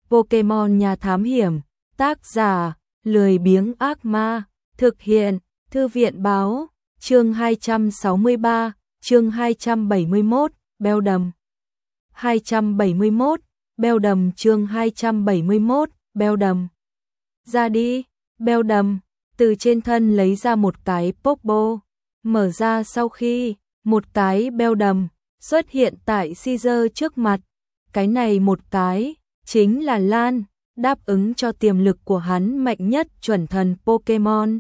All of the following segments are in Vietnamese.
Pokemon nhà thám hiểm, tác giả, lười biếng ác ma, thực hiện, thư viện báo, chương 263, chương 271, Beldum. 271, Beldum chương 271, Beldum. Ra đi, Beldum, từ trên thân lấy ra một cái Pokeball, mở ra sau khi, một cái Beldum xuất hiện tại Caesar trước mặt. Cái này một cái, chính là Lan, đáp ứng cho tiềm lực của hắn mạnh nhất chuẩn thần Pokemon.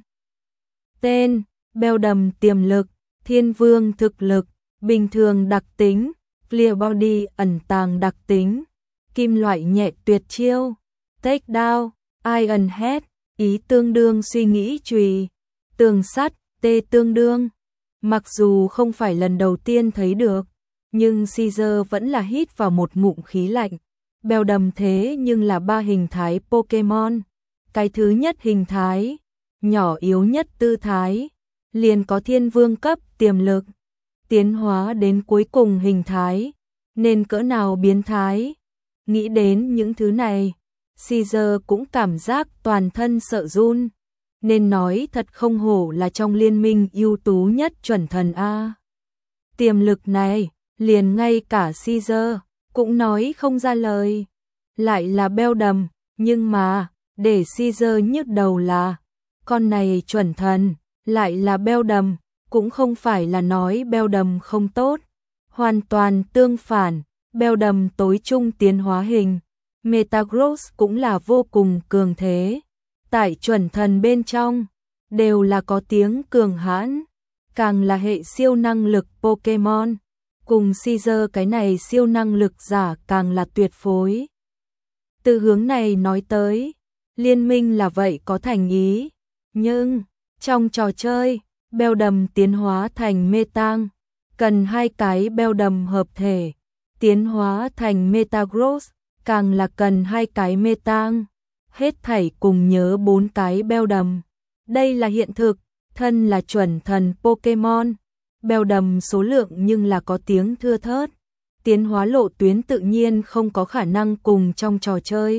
Tên, Beldum tiềm lực, Thiên Vương thực lực, bình thường đặc tính, Clear Body ẩn tàng đặc tính, kim loại nhẹ tuyệt chiêu, Take Down, Iron Head, ý tương đương suy nghĩ chùy, tường sắt, tê tương đương. Mặc dù không phải lần đầu tiên thấy được, nhưng Caesar vẫn là hít vào một ngụm khí lạnh. Beldum thế nhưng là 3 hình thái Pokemon. Cái thứ nhất hình thái, nhỏ yếu nhất tư thái, liền có thiên vương cấp tiềm lực. Tiến hóa đến cuối cùng hình thái, nên cỡ nào biến thái. Nghĩ đến những thứ này, Caesar cũng cảm giác toàn thân sợ run. Nên nói thật không hổ là trong liên minh ưu tú nhất chuẩn thần A. Tiềm lực này, liền ngay cả Caesar cũng nói không ra lời. Lại là Beldum, nhưng mà, để Caesar nhức đầu là, con này chuẩn thần, lại là Beldum, cũng không phải là nói Beldum không tốt. Hoàn toàn tương phản, Beldum tối trung tiến hóa hình, Metagross cũng là vô cùng cường thế. Tại chuẩn thần bên trong, đều là có tiếng cường hãn, càng là hệ siêu năng lực Pokemon. Cùng Caesar cái này siêu năng lực giả càng là tuyệt phối. Từ hướng này nói tới, liên minh là vậy có thành ý, nhưng trong trò chơi, Beldum tiến hóa thành Metang, cần 2 cái Beldum hợp thể, tiến hóa thành Metagross, càng là cần 2 cái Metang, hết thảy cùng nhớ 4 cái Beldum. Đây là hiện thực, thân là chuẩn thần Pokemon. Beldum số lượng nhưng là có tiếng thưa thớt, tiến hóa lộ tuyến tự nhiên không có khả năng cùng trong trò chơi.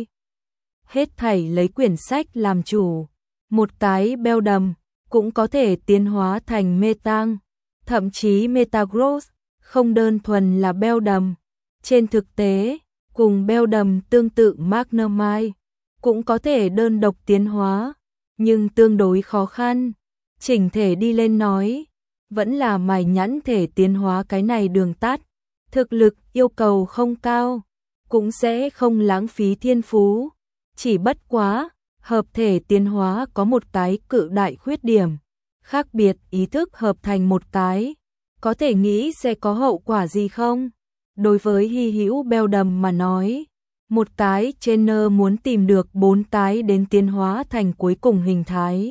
Hết thảy lấy quyển sách làm chủ, một cái Beldum cũng có thể tiến hóa thành Metang, thậm chí Metagross, không đơn thuần là Beldum. Trên thực tế, cùng Beldum tương tự Magnemite, cũng có thể đơn độc tiến hóa, nhưng tương đối khó khăn. Chỉnh thể đi lên nói, vẫn là mài nhẵn thể tiến hóa cái này đường tắt. Thực lực yêu cầu không cao, cũng sẽ không lãng phí thiên phú. Chỉ bất quá, hợp thể tiến hóa có một cái cự đại khuyết điểm. Khác biệt ý thức hợp thành một cái, có thể nghĩ sẽ có hậu quả gì không? Đối với hy hữu Beldum mà nói, một cái trainer muốn tìm được 4 cái đến tiến hóa thành cuối cùng hình thái,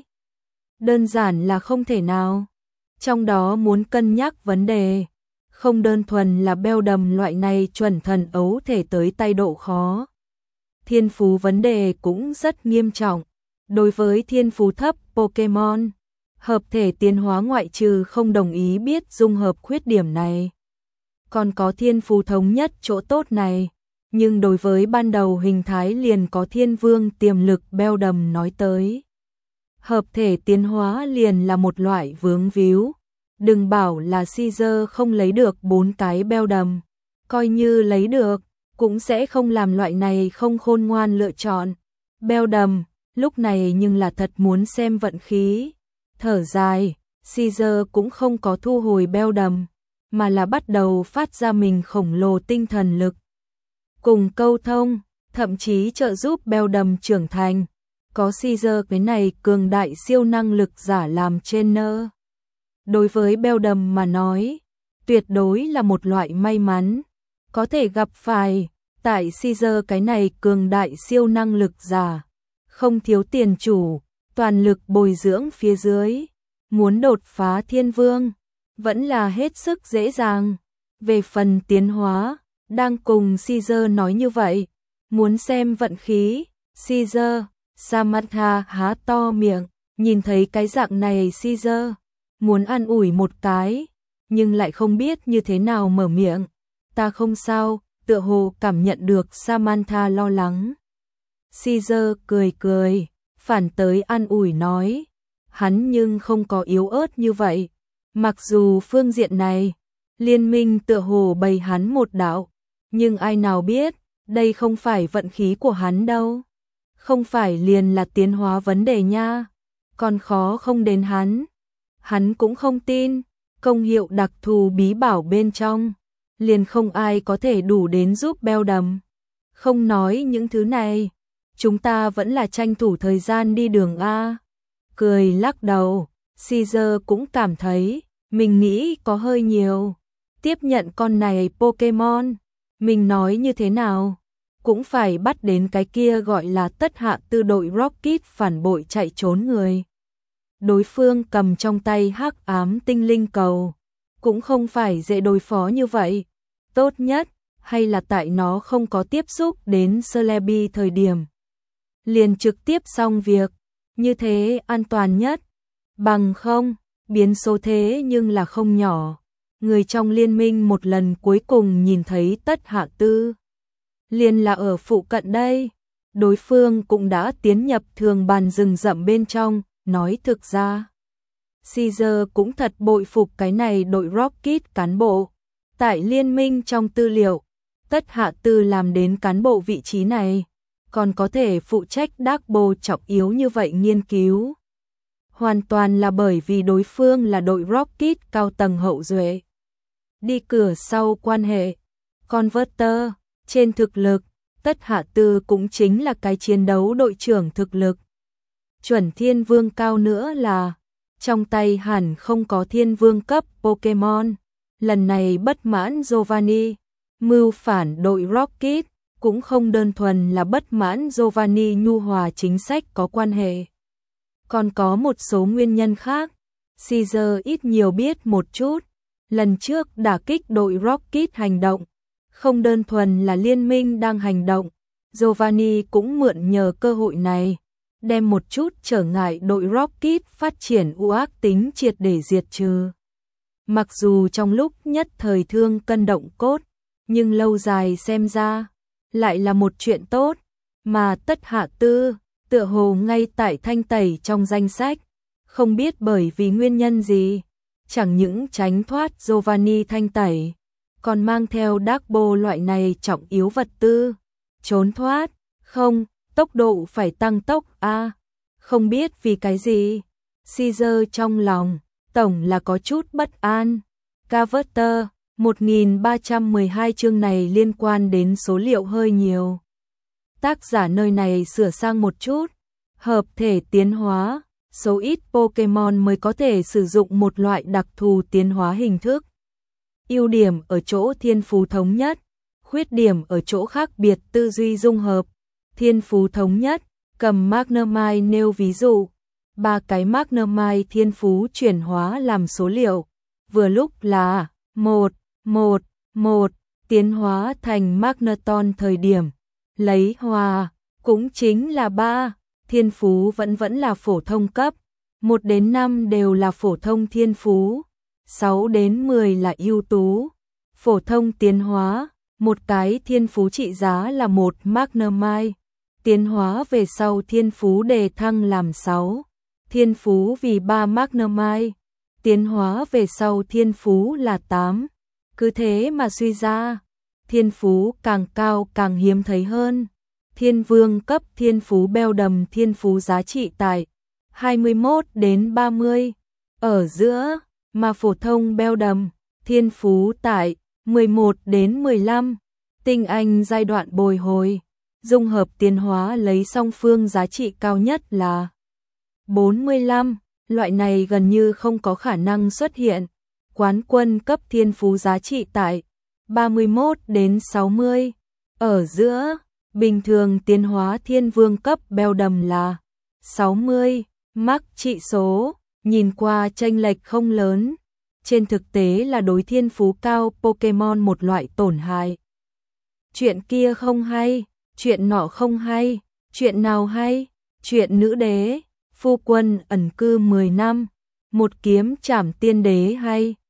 đơn giản là không thể nào. Trong đó muốn cân nhắc vấn đề, không đơn thuần là Beldum loại này chuẩn thần ấu thể tới tay độ khó. Thiên phú vấn đề cũng rất nghiêm trọng. Đối với thiên phú thấp Pokemon, hợp thể tiến hóa ngoại trừ không đồng ý biết dung hợp khuyết điểm này, còn có thiên phú thống nhất chỗ tốt này. Nhưng đối với ban đầu hình thái liền có thiên vương tiềm lực Beldum nói tới, hợp thể tiến hóa liền là một loại vướng víu. Đừng bảo là Caesar không lấy được 4 cái Beldum, coi như lấy được, cũng sẽ không làm loại này không khôn ngoan lựa chọn. Beldum, lúc này nhưng là thật muốn xem vận khí. Thở dài, Caesar cũng không có thu hồi Beldum, mà là bắt đầu phát ra mình khổng lồ tinh thần lực. Cùng câu thông, thậm chí trợ giúp Beldum trưởng thành. Có Caesar cái này cường đại siêu năng lực giả làm trainer, đối với Beldum mà nói, tuyệt đối là một loại may mắn. Có thể gặp phải, tại Caesar cái này cường đại siêu năng lực giả, không thiếu tiền chủ, toàn lực bồi dưỡng phía dưới, muốn đột phá thiên vương, vẫn là hết sức dễ dàng. Về phần tiến hóa, đang cùng Caesar nói như vậy, muốn xem vận khí, Caesar, Samantha há to miệng, nhìn thấy cái dạng này Caesar, muốn an ủi một cái, nhưng lại không biết như thế nào mở miệng. Ta không sao, tựa hồ cảm nhận được Samantha lo lắng. Caesar cười cười, phản tới an ủi nói, hắn nhưng không có yếu ớt như vậy. Mặc dù phương diện này, liên minh tựa hồ bày hắn một đạo, nhưng ai nào biết, đây không phải vận khí của hắn đâu. Không phải liền là tiến hóa vấn đề nha, còn khó không đến hắn. Hắn cũng không tin, công hiệu đặc thù bí bảo bên trong, liền không ai có thể đủ đến giúp Beldam. Không nói những thứ này, chúng ta vẫn là tranh thủ thời gian đi đường A. Cười lắc đầu, Caesar cũng cảm thấy, mình nghĩ có hơi nhiều. Tiếp nhận con này Pokemon, mình nói như thế nào, cũng phải bắt đến cái kia gọi là Tất Hạ Tư đội Rocket phản bội chạy trốn người. Đối phương cầm trong tay hắc ám tinh linh cầu, cũng không phải dễ đối phó như vậy. Tốt nhất, hay là tại nó không có tiếp xúc đến Celebi thời điểm. Liền trực tiếp xong việc, như thế an toàn nhất. Bằng không, biến số thế nhưng là không nhỏ. Người trong liên minh một lần cuối cùng nhìn thấy Tất Hạ Tư. Liền là ở phụ cận đây. Đối phương cũng đã tiến nhập thường bàn rừng rậm bên trong, nói thực ra. Caesar cũng thật bội phục cái này đội Rocket cán bộ. Tại liên minh trong tư liệu, Tất Hạ Tư làm đến cán bộ vị trí này, còn có thể phụ trách Darkbo trọng yếu như vậy nghiên cứu. Hoàn toàn là bởi vì đối phương là đội Rocket cao tầng hậu duệ. Đi cửa sau quan hệ, Converter, trên thực lực, Tất Hạ Tư cũng chính là cái chiến đấu đội trưởng thực lực. Chuẩn thiên vương cao nữa là, trong tay hẳn không có thiên vương cấp Pokemon. Lần này bất mãn Giovanni, mưu phản đội Rocket, cũng không đơn thuần là bất mãn Giovanni nhu hòa chính sách có quan hệ. Còn có một số nguyên nhân khác, Caesar ít nhiều biết một chút. Lần trước đả kích đội Rocket hành động, không đơn thuần là liên minh đang hành động, Giovanni cũng mượn nhờ cơ hội này, đem một chút trở ngại đội Rocket phát triển u ác tính triệt để diệt trừ. Mặc dù trong lúc nhất thời thương cân động cốt, nhưng lâu dài xem ra, lại là một chuyện tốt, mà Tất Hạ Tư, tựa hồ ngay tại thanh tẩy trong danh sách, không biết bởi vì nguyên nhân gì, chẳng những tránh thoát Giovanni thanh tẩy, còn mang theo Darkbo loại này trọng yếu vật tư, trốn thoát, không, tốc độ phải tăng tốc a, không biết vì cái gì, Caesar trong lòng, tổng là có chút bất an. Carver 1312 chương này liên quan đến số liệu hơi nhiều. Tác giả nơi này sửa sang một chút, hợp thể tiến hóa, số ít Pokemon mới có thể sử dụng một loại đặc thù tiến hóa hình thức. Ưu điểm ở chỗ thiên phú thống nhất, khuyết điểm ở chỗ khác biệt tư duy dung hợp. Thiên phú thống nhất, cầm Magnemite nêu ví dụ, 3 cái Magnemite thiên phú chuyển hóa làm số liệu, vừa lúc là 1, 1, 1, tiến hóa thành Magneton thời điểm, lấy hòa, cũng chính là 3, thiên phú vẫn là phổ thông cấp, 1 đến 5 đều là phổ thông thiên phú, 6 đến 10 là ưu tú, phổ thông tiến hóa, một cái thiên phú trị giá là 1 Magnemite, tiến hóa về sau thiên phú đề thăng làm 6, thiên phú vì 3 Magnemite, tiến hóa về sau thiên phú là 8. Cứ thế mà suy ra, thiên phú càng cao càng hiếm thấy hơn. Thiên vương cấp thiên phú Beldam thiên phú giá trị tại 21 đến 30 ở giữa, mà phổ thông Beldam thiên phú tại 11 đến 15. Tinh anh giai đoạn bồi hồi, dung hợp tiến hóa lấy song phương giá trị cao nhất là 45, loại này gần như không có khả năng xuất hiện. Quán quân cấp thiên phú giá trị tại 31 đến 60 ở giữa, bình thường tiến hóa thiên vương cấp Beldam là 60, mắc trị số, nhìn qua chênh lệch không lớn, trên thực tế là đối thiên phú cao Pokemon một loại tổn hại. Chuyện kia không hay, chuyện nọ không hay, chuyện nào hay, chuyện nữ đế, phu quân ẩn cư 10 năm, một kiếm trảm tiên đế hay.